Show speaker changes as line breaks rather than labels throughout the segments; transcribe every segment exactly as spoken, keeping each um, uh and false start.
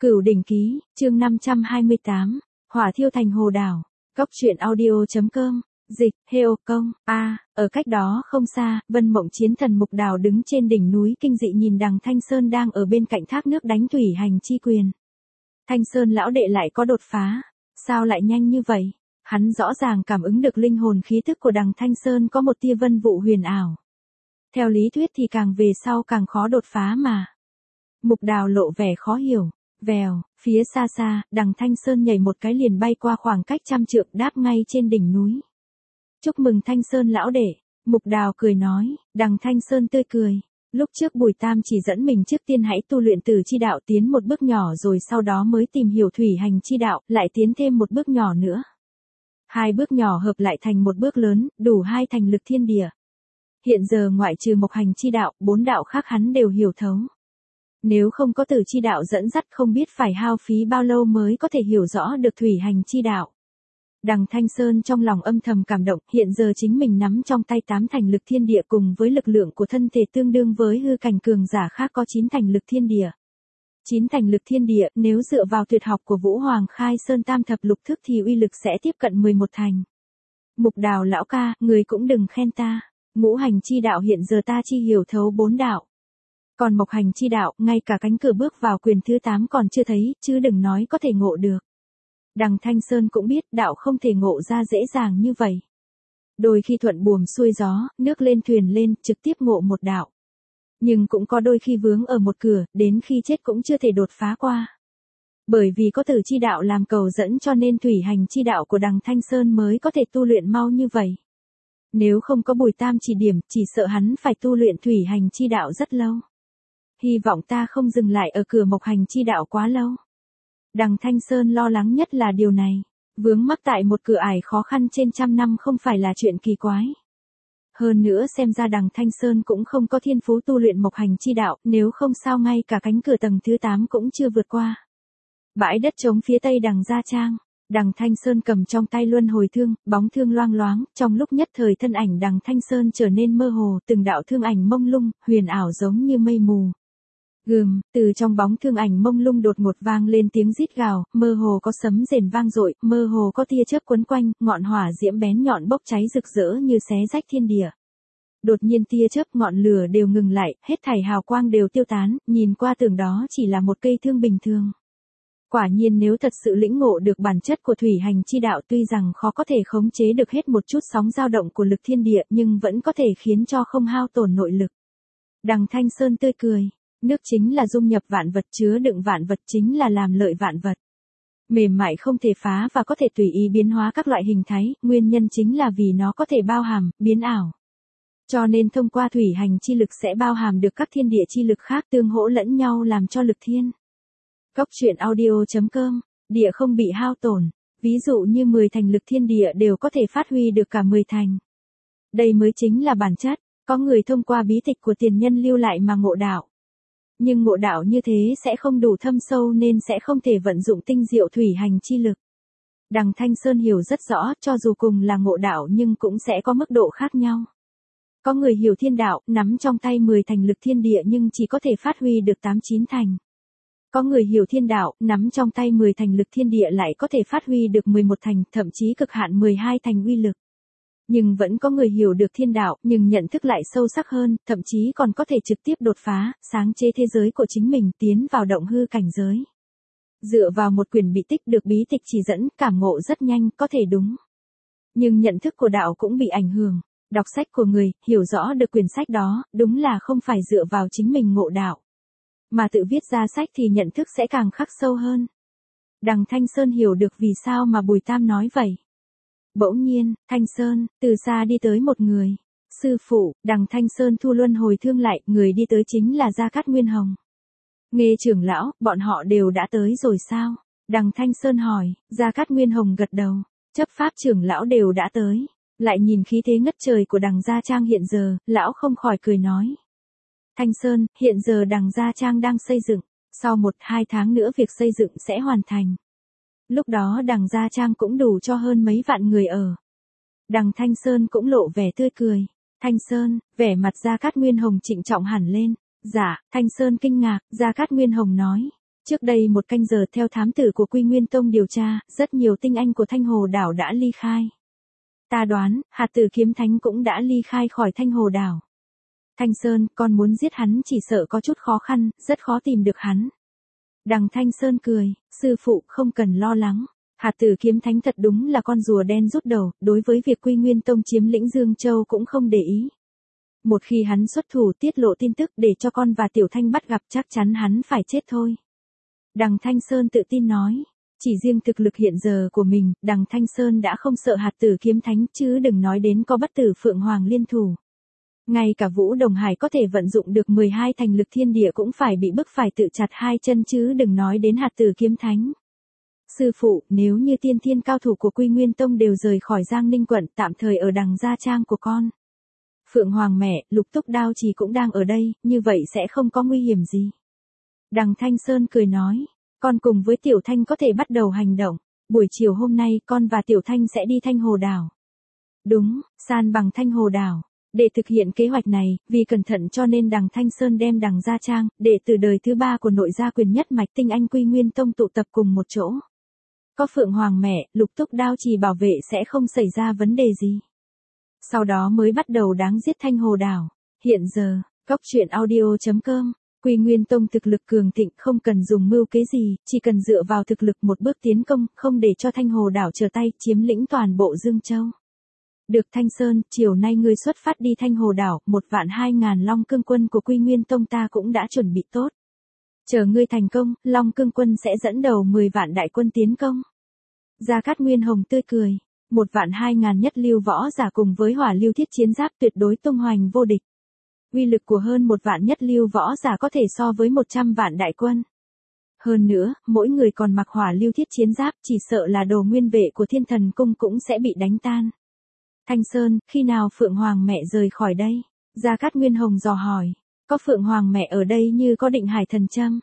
Cửu Đỉnh Ký, chương năm trăm hai mươi tám, Hỏa thiêu thành hồ đảo. Cốc truyện audio.com, dịch, Heo Công, A, ở cách đó không xa, Vân Mộng Chiến Thần Mục Đào đứng trên đỉnh núi kinh dị nhìn đằng Thanh Sơn đang ở bên cạnh thác nước đánh thủy hành chi quyền. Thanh Sơn lão đệ lại có đột phá, sao lại nhanh như vậy? Hắn rõ ràng cảm ứng được linh hồn khí tức của đằng Thanh Sơn có một tia vân vụ huyền ảo. Theo lý thuyết thì càng về sau càng khó đột phá mà. Mục Đào lộ vẻ khó hiểu. Vèo, phía xa xa, đằng Thanh Sơn nhảy một cái liền bay qua khoảng cách trăm trượng đáp ngay trên đỉnh núi. Chúc mừng Thanh Sơn lão đệ, Mục Đào cười nói, đằng Thanh Sơn tươi cười. Lúc trước Bùi Tam chỉ dẫn mình trước tiên hãy tu luyện Tử chi đạo tiến một bước nhỏ rồi sau đó mới tìm hiểu thủy hành chi đạo, lại tiến thêm một bước nhỏ nữa. Hai bước nhỏ hợp lại thành một bước lớn, đủ hai thành lực thiên địa. Hiện giờ ngoại trừ mộc hành chi đạo, bốn đạo khác hắn đều hiểu thấu. Nếu không có Tử chi đạo dẫn dắt không biết phải hao phí bao lâu mới có thể hiểu rõ được thủy hành chi đạo. Đằng Thanh Sơn trong lòng âm thầm cảm động, hiện giờ chính mình nắm trong tay tám thành lực thiên địa cùng với lực lượng của thân thể tương đương với hư cảnh cường giả khác có chín thành lực thiên địa. Chín thành lực thiên địa, nếu dựa vào tuyệt học của Vũ Hoàng Khai Sơn Tam Thập Lục Thức thì uy lực sẽ tiếp cận mười một thành. Mục Đào lão ca, người cũng đừng khen ta, ngũ hành chi đạo hiện giờ ta chi hiểu thấu bốn đạo. Còn mộc hành chi đạo, ngay cả cánh cửa bước vào quyền thứ tám còn chưa thấy, chứ đừng nói có thể ngộ được. Đằng Thanh Sơn cũng biết đạo không thể ngộ ra dễ dàng như vậy. Đôi khi thuận buồm xuôi gió, nước lên thuyền lên, trực tiếp ngộ một đạo. Nhưng cũng có đôi khi vướng ở một cửa, đến khi chết cũng chưa thể đột phá qua. Bởi vì có Tử chi đạo làm cầu dẫn cho nên thủy hành chi đạo của đằng Thanh Sơn mới có thể tu luyện mau như vậy. Nếu không có Bùi Tam chỉ điểm, chỉ sợ hắn phải tu luyện thủy hành chi đạo rất lâu. Hy vọng ta không dừng lại ở cửa mộc hành chi đạo quá lâu. Đằng Thanh Sơn lo lắng nhất là điều này. Vướng mắc tại một cửa ải khó khăn trên trăm năm không phải là chuyện kỳ quái. Hơn nữa xem ra đằng Thanh Sơn cũng không có thiên phú tu luyện mộc hành chi đạo, nếu không sao ngay cả cánh cửa tầng thứ tám cũng chưa vượt qua. Bãi đất trống phía tây đằng Gia Trang. Đằng Thanh Sơn cầm trong tay luân hồi thương, bóng thương loang loáng, trong lúc nhất thời thân ảnh đằng Thanh Sơn trở nên mơ hồ, từng đạo thương ảnh mông lung, huyền ảo giống như mây mù. Gừm, từ trong bóng thương ảnh mông lung đột ngột vang lên tiếng rít gào, mơ hồ có sấm rền vang dội, mơ hồ có tia chớp quấn quanh, ngọn hỏa diễm bén nhọn bốc cháy rực rỡ như xé rách thiên địa. Đột nhiên tia chớp ngọn lửa đều ngừng lại, hết thảy hào quang đều tiêu tán, nhìn qua tưởng đó chỉ là một cây thương bình thường. Quả nhiên nếu thật sự lĩnh ngộ được bản chất của thủy hành chi đạo tuy rằng khó có thể khống chế được hết một chút sóng dao động của lực thiên địa nhưng vẫn có thể khiến cho không hao tổn nội lực. Đằng Thanh Sơn tươi cười. Nước chính là dung nhập vạn vật, chứa đựng vạn vật chính là làm lợi vạn vật. Mềm mại không thể phá và có thể tùy ý biến hóa các loại hình thái, nguyên nhân chính là vì nó có thể bao hàm, biến ảo. Cho nên thông qua thủy hành chi lực sẽ bao hàm được các thiên địa chi lực khác tương hỗ lẫn nhau làm cho lực thiên. Cốc truyện audio.com, địa không bị hao tổn, ví dụ như mười thành lực thiên địa đều có thể phát huy được cả mười thành. Đây mới chính là bản chất, có người thông qua bí tịch của tiền nhân lưu lại mà ngộ đạo. Nhưng ngộ đạo như thế sẽ không đủ thâm sâu nên sẽ không thể vận dụng tinh diệu thủy hành chi lực. Đằng Thanh Sơn hiểu rất rõ, cho dù cùng là ngộ đạo nhưng cũng sẽ có mức độ khác nhau. Có người hiểu thiên đạo, nắm trong tay mười thành lực thiên địa nhưng chỉ có thể phát huy được tám chín thành. Có người hiểu thiên đạo, nắm trong tay mười thành lực thiên địa lại có thể phát huy được mười một thành, thậm chí cực hạn mười hai thành uy lực. Nhưng vẫn có người hiểu được thiên đạo, nhưng nhận thức lại sâu sắc hơn, thậm chí còn có thể trực tiếp đột phá, sáng chế thế giới của chính mình, tiến vào động hư cảnh giới. Dựa vào một quyển bí tích được bí tịch chỉ dẫn, cảm ngộ rất nhanh, có thể đúng. Nhưng nhận thức của đạo cũng bị ảnh hưởng. Đọc sách của người, hiểu rõ được quyển sách đó, đúng là không phải dựa vào chính mình ngộ đạo. Mà tự viết ra sách thì nhận thức sẽ càng khắc sâu hơn. Đằng Thanh Sơn hiểu được vì sao mà Bùi Tam nói vậy. Bỗng nhiên, Thanh Sơn, từ xa đi tới một người. Sư phụ, đằng Thanh Sơn thu luân hồi thương lại, người đi tới chính là Gia Cát Nguyên Hồng. Nghe trưởng lão, bọn họ đều đã tới rồi sao? Đằng Thanh Sơn hỏi, Gia Cát Nguyên Hồng gật đầu. Chấp pháp trưởng lão đều đã tới. Lại nhìn khí thế ngất trời của đằng Gia Trang hiện giờ, lão không khỏi cười nói. Thanh Sơn, hiện giờ đằng Gia Trang đang xây dựng. Sau một, hai tháng nữa việc xây dựng sẽ hoàn thành. Lúc đó đằng Gia Trang cũng đủ cho hơn mấy vạn người ở. Đằng Thanh Sơn cũng lộ vẻ tươi cười. Thanh Sơn, vẻ mặt Gia Cát Nguyên Hồng trịnh trọng hẳn lên. Dạ, Thanh Sơn kinh ngạc, Gia Cát Nguyên Hồng nói. Trước đây một canh giờ theo thám tử của Quy Nguyên Tông điều tra, rất nhiều tinh anh của Thanh Hồ Đảo đã ly khai. Ta đoán, hạt tử kiếm thánh cũng đã ly khai khỏi Thanh Hồ Đảo. Thanh Sơn, con muốn giết hắn chỉ sợ có chút khó khăn, rất khó tìm được hắn. Đằng Thanh Sơn cười, sư phụ không cần lo lắng. Hạt tử kiếm thánh thật đúng là con rùa đen rút đầu, đối với việc Quy Nguyên Tông chiếm lĩnh Dương Châu cũng không để ý. Một khi hắn xuất thủ tiết lộ tin tức để cho con và Tiểu Thanh bắt gặp chắc chắn hắn phải chết thôi. Đằng Thanh Sơn tự tin nói, chỉ riêng thực lực hiện giờ của mình, đằng Thanh Sơn đã không sợ hạt tử kiếm thánh chứ đừng nói đến có bất tử Phượng Hoàng liên thủ. Ngay cả Vũ Đồng Hải có thể vận dụng được mười hai thành lực thiên địa cũng phải bị bức phải tự chặt hai chân chứ đừng nói đến hạt tử kiếm thánh. Sư phụ, nếu như tiên thiên cao thủ của Quy Nguyên Tông đều rời khỏi Giang Ninh quận tạm thời ở đằng gia trang của con. Phượng Hoàng mẹ, Lục Túc Đao Trì cũng đang ở đây, như vậy sẽ không có nguy hiểm gì. Đằng Thanh Sơn cười nói, con cùng với Tiểu Thanh có thể bắt đầu hành động. Buổi chiều hôm nay con và Tiểu Thanh sẽ đi Thanh Hồ Đảo. Đúng, san bằng Thanh Hồ Đảo. Để thực hiện kế hoạch này, vì cẩn thận cho nên đằng Thanh Sơn đem đằng Gia Trang, đệ tử đời thứ ba của nội gia quyền nhất mạch tinh anh Quy Nguyên Tông tụ tập cùng một chỗ. Có Phượng Hoàng mẹ, Lục Túc Đao Trì bảo vệ sẽ không xảy ra vấn đề gì. Sau đó mới bắt đầu đáng giết Thanh Hồ Đảo. Hiện giờ, cốc truyện audio chấm com, Quy Nguyên Tông thực lực cường thịnh không cần dùng mưu kế gì, chỉ cần dựa vào thực lực một bước tiến công, không để cho Thanh Hồ Đảo trở tay chiếm lĩnh toàn bộ Dương Châu. Được Thanh Sơn, chiều nay ngươi xuất phát đi Thanh Hồ Đảo, một vạn hai ngàn Long Cương quân của Quy Nguyên Tông ta cũng đã chuẩn bị tốt. Chờ ngươi thành công, Long Cương quân sẽ dẫn đầu mười vạn đại quân tiến công. Gia Cát Nguyên Hồng tươi cười, một vạn hai ngàn nhất lưu võ giả cùng với hỏa lưu thiết chiến giáp tuyệt đối tung hoành vô địch. Uy lực của hơn một vạn nhất lưu võ giả có thể so với một trăm vạn đại quân. Hơn nữa, mỗi người còn mặc hỏa lưu thiết chiến giáp chỉ sợ là đồ nguyên vệ của Thiên Thần Cung cũng sẽ bị đánh tan. Thanh Sơn, khi nào Phượng Hoàng mẹ rời khỏi đây? Gia Cát Nguyên Hồng dò hỏi. Có Phượng Hoàng mẹ ở đây như có định hải thần châm.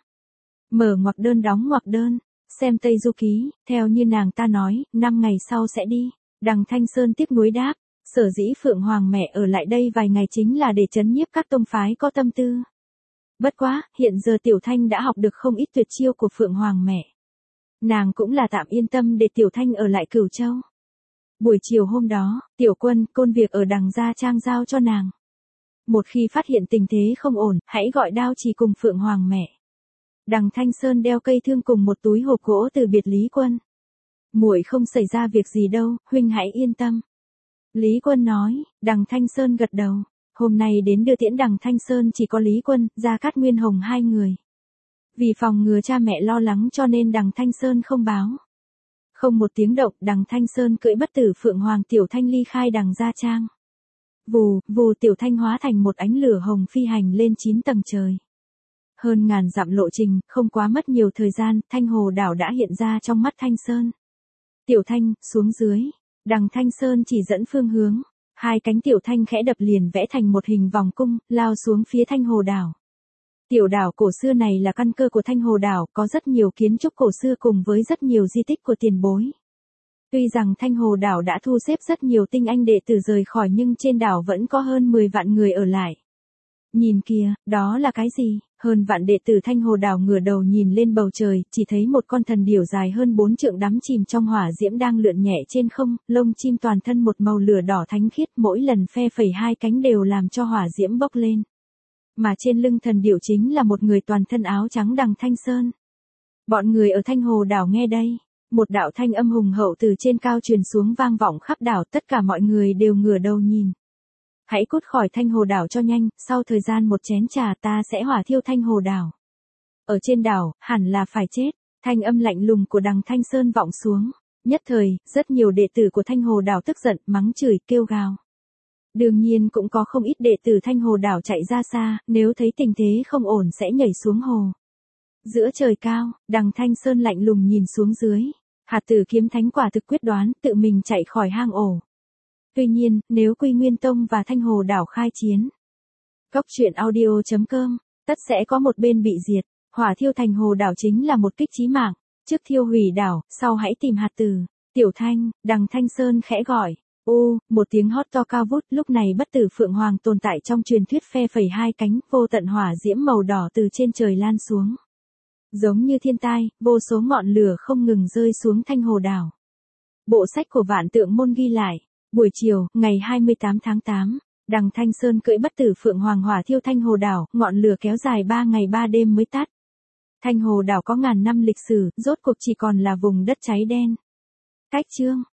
Mở ngoặc đơn đóng ngoặc đơn. Xem Tây Du Ký, theo như nàng ta nói, năm ngày sau sẽ đi. Đằng Thanh Sơn tiếp nối đáp. Sở dĩ Phượng Hoàng mẹ ở lại đây vài ngày chính là để trấn nhiếp các tông phái có tâm tư. Bất quá, hiện giờ Tiểu Thanh đã học được không ít tuyệt chiêu của Phượng Hoàng mẹ. Nàng cũng là tạm yên tâm để Tiểu Thanh ở lại Cửu Châu. Buổi chiều hôm đó, Tiểu Quân, Côn việc ở đằng Gia Trang giao cho nàng. Một khi phát hiện tình thế không ổn, hãy gọi Đao Trì cùng Phượng Hoàng mẹ. Đằng Thanh Sơn đeo cây thương cùng một túi hộp gỗ từ biệt Lý Quân. Muội không xảy ra việc gì đâu, huynh hãy yên tâm. Lý Quân nói, đằng Thanh Sơn gật đầu. Hôm nay đến đưa tiễn đằng Thanh Sơn chỉ có Lý Quân, Gia Cát Nguyên Hồng hai người. Vì phòng ngừa cha mẹ lo lắng cho nên đằng Thanh Sơn không báo. Không một tiếng động, đằng Thanh Sơn cưỡi bất tử Phượng Hoàng Tiểu Thanh ly khai đằng Gia Trang. Vù, vù Tiểu Thanh hóa thành một ánh lửa hồng phi hành lên chín tầng trời. Hơn ngàn dặm lộ trình, không quá mất nhiều thời gian, Thanh Hồ Đảo đã hiện ra trong mắt Thanh Sơn. Tiểu Thanh, xuống dưới. Đằng Thanh Sơn chỉ dẫn phương hướng. Hai cánh Tiểu Thanh khẽ đập liền vẽ thành một hình vòng cung, lao xuống phía Thanh Hồ Đảo. Tiểu đảo cổ xưa này là căn cơ của Thanh Hồ Đảo, có rất nhiều kiến trúc cổ xưa cùng với rất nhiều di tích của tiền bối. Tuy rằng Thanh Hồ Đảo đã thu xếp rất nhiều tinh anh đệ tử rời khỏi nhưng trên đảo vẫn có hơn mười vạn người ở lại. Nhìn kìa, đó là cái gì? Hơn vạn đệ tử Thanh Hồ Đảo ngửa đầu nhìn lên bầu trời, chỉ thấy một con thần điểu dài hơn bốn trượng đắm chìm trong hỏa diễm đang lượn nhẹ trên không, lông chim toàn thân một màu lửa đỏ thánh khiết, mỗi lần phe phẩy hai cánh đều làm cho hỏa diễm bốc lên. Mà trên lưng thần điểu chính là một người toàn thân áo trắng đằng Thanh Sơn. Bọn người ở Thanh Hồ Đảo nghe đây, một đạo thanh âm hùng hậu từ trên cao truyền xuống vang vọng khắp đảo, tất cả mọi người đều ngửa đầu nhìn. Hãy cút khỏi Thanh Hồ Đảo cho nhanh, sau thời gian một chén trà ta sẽ hỏa thiêu Thanh Hồ Đảo. Ở trên đảo, hẳn là phải chết, thanh âm lạnh lùng của đằng Thanh Sơn vọng xuống. Nhất thời, rất nhiều đệ tử của Thanh Hồ Đảo tức giận, mắng chửi, kêu gào. Đương nhiên cũng có không ít đệ tử Thanh Hồ Đảo chạy ra xa, nếu thấy tình thế không ổn sẽ nhảy xuống hồ. Giữa trời cao, đằng Thanh Sơn lạnh lùng nhìn xuống dưới. Hạt tử kiếm thánh quả thực quyết đoán, tự mình chạy khỏi hang ổ. Tuy nhiên, nếu Quy Nguyên Tông và Thanh Hồ Đảo khai chiến, cốc truyện audio chấm com, tất sẽ có một bên bị diệt. Hỏa thiêu Thanh Hồ Đảo chính là một kích chí mạng. Trước thiêu hủy đảo, sau hãy tìm hạt tử. Tiểu Thanh, đằng Thanh Sơn khẽ gọi. Ô, một tiếng hót to cao vút, lúc này bất tử Phượng Hoàng tồn tại trong truyền thuyết phe phẩy hai cánh, vô tận hỏa diễm màu đỏ từ trên trời lan xuống. Giống như thiên tai, vô số ngọn lửa không ngừng rơi xuống Thanh Hồ đảo. Bộ sách của Vạn Tượng Môn ghi lại, buổi chiều, ngày hai mươi tám tháng tám, Đằng Thanh Sơn cưỡi bất tử phượng hoàng hỏa thiêu Thanh Hồ đảo, ngọn lửa kéo dài ba ngày ba đêm mới tắt. Thanh Hồ đảo có ngàn năm lịch sử, rốt cuộc chỉ còn là vùng đất cháy đen. Cách chương